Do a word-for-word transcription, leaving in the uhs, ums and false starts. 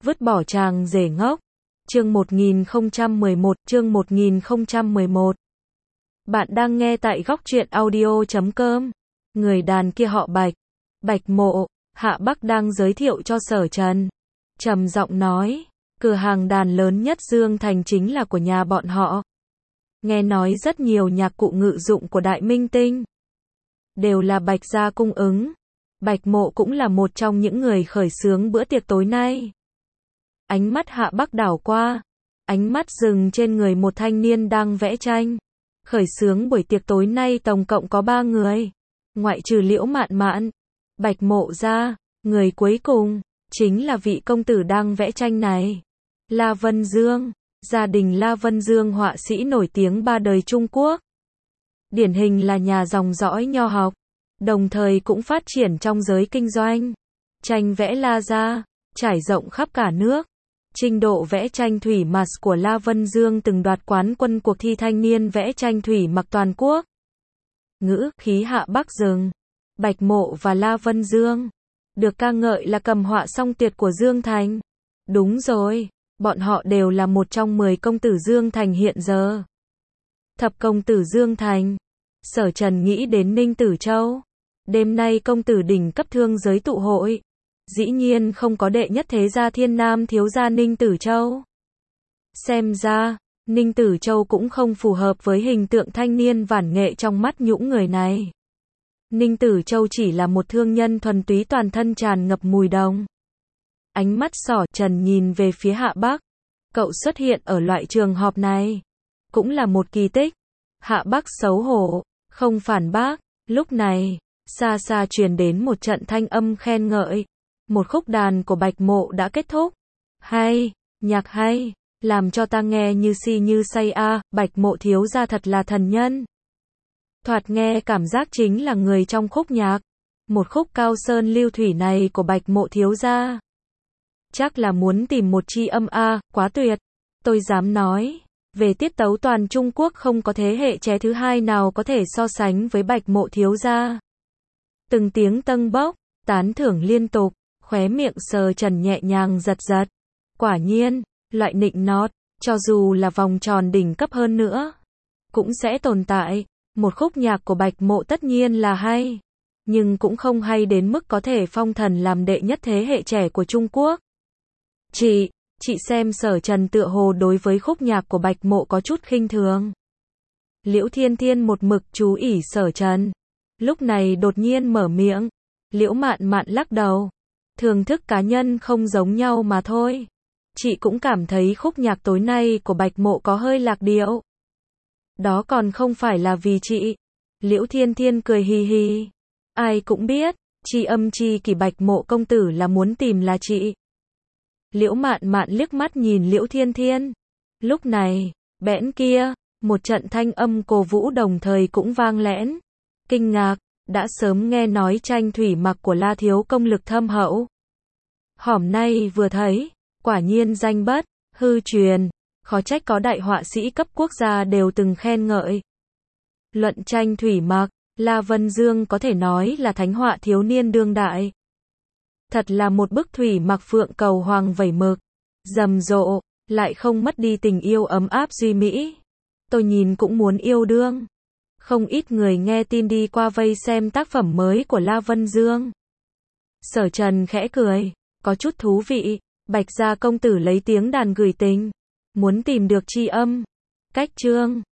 Vứt bỏ chàng rể ngốc. Chương một nghìn không trăm mười một, chương một nghìn không trăm mười một. Bạn đang nghe tại góc truyện audio chấm com. Người đàn kia họ Bạch. Bạch Mộ, Hạ Bắc đang giới thiệu cho Sở Trần. Trầm giọng nói, cửa hàng đàn lớn nhất Dương Thành chính là của nhà bọn họ. Nghe nói rất nhiều nhạc cụ ngự dụng của đại minh tinh đều là Bạch gia cung ứng. Bạch Mộ cũng là một trong những người khởi xướng bữa tiệc tối nay. Ánh mắt Hạ Bắc đảo qua, ánh mắt dừng trên người một thanh niên đang vẽ tranh. Khởi xướng buổi tiệc tối nay tổng cộng có ba người, ngoại trừ Liễu Mạn Mạn, Bạch Mộ ra, người cuối cùng chính là vị công tử đang vẽ tranh này, La Vân Dương. Gia đình La Vân Dương họa sĩ nổi tiếng ba đời Trung Quốc, điển hình là nhà dòng dõi nho học, đồng thời cũng phát triển trong giới kinh doanh. Tranh vẽ La gia trải rộng khắp cả nước. Trình độ vẽ tranh thủy mặc của La Vân Dương từng đoạt quán quân cuộc thi thanh niên vẽ tranh thủy mặc toàn quốc. Ngữ khí Hạ Bắc dừng. Bạch Mộ và La Vân Dương được ca ngợi là cầm họa song tuyệt của Dương Thành. Đúng rồi, bọn họ đều là một trong mười công tử Dương Thành hiện giờ. Thập công tử Dương Thành. Sở Trần nghĩ đến Ninh Tử Châu. Đêm nay công tử đỉnh cấp thương giới tụ hội. Dĩ nhiên không có đệ nhất thế gia Thiên Nam thiếu gia Ninh Tử Châu. Xem ra, Ninh Tử Châu cũng không phù hợp với hình tượng thanh niên vản nghệ trong mắt những người này. Ninh Tử Châu chỉ là một thương nhân thuần túy toàn thân tràn ngập mùi đồng. Ánh mắt Sở Trần nhìn về phía Hạ Bắc. Cậu xuất hiện ở loại trường họp này cũng là một kỳ tích. Hạ Bắc xấu hổ, không phản bác. Lúc này, xa xa truyền đến một trận thanh âm khen ngợi. Một khúc đàn của Bạch Mộ đã kết thúc. Hay, nhạc hay, làm cho ta nghe như si như say a, à, Bạch Mộ thiếu gia thật là thần nhân. Thoạt nghe cảm giác chính là người trong khúc nhạc. Một khúc cao sơn lưu thủy này của Bạch Mộ thiếu gia. Chắc là muốn tìm một chi âm a, à, quá tuyệt. Tôi dám nói, về tiết tấu toàn Trung Quốc không có thế hệ trẻ thứ hai nào có thể so sánh với Bạch Mộ thiếu gia. Từng tiếng tâng bốc, tán thưởng liên tục. Khóe miệng Sở Trần nhẹ nhàng giật giật. Quả nhiên, loại nịnh nót, cho dù là vòng tròn đỉnh cấp hơn nữa, cũng sẽ tồn tại. Một khúc nhạc của Bạch Mộ tất nhiên là hay, nhưng cũng không hay đến mức có thể phong thần làm đệ nhất thế hệ trẻ của Trung Quốc. Chị, chị xem Sở Trần tựa hồ đối với khúc nhạc của Bạch Mộ có chút khinh thường. Liễu Thiên Thiên một mực chú ỷ Sở Trần. Lúc này đột nhiên mở miệng. Liễu Mạn Mạn lắc đầu. Thưởng thức cá nhân không giống nhau mà thôi. Chị cũng cảm thấy khúc nhạc tối nay của Bạch Mộ có hơi lạc điệu. Đó còn không phải là vì chị. Liễu Thiên Thiên cười hì hì. Ai cũng biết, chi âm chi kỷ Bạch Mộ công tử là muốn tìm là chị. Liễu Mạn Mạn liếc mắt nhìn Liễu Thiên Thiên. Lúc này, bẽn kia, một trận thanh âm cổ vũ đồng thời cũng vang lẽn. Kinh ngạc. Đã sớm nghe nói tranh thủy mặc của La thiếu công lực thâm hậu. Hỏm nay vừa thấy, quả nhiên danh bất hư truyền, khó trách có đại họa sĩ cấp quốc gia đều từng khen ngợi. Luận tranh thủy mặc, La Vân Dương có thể nói là thánh họa thiếu niên đương đại. Thật là một bức thủy mặc phượng cầu hoàng vẩy mực, rầm rộ, lại không mất đi tình yêu ấm áp duy mỹ. Tôi nhìn cũng muốn yêu đương. Không ít người nghe tin đi qua vây xem tác phẩm mới của La Vân Dương. Sở Trần khẽ cười, có chút thú vị. Bạch gia công tử lấy tiếng đàn gửi tình, muốn tìm được tri âm. Cách chương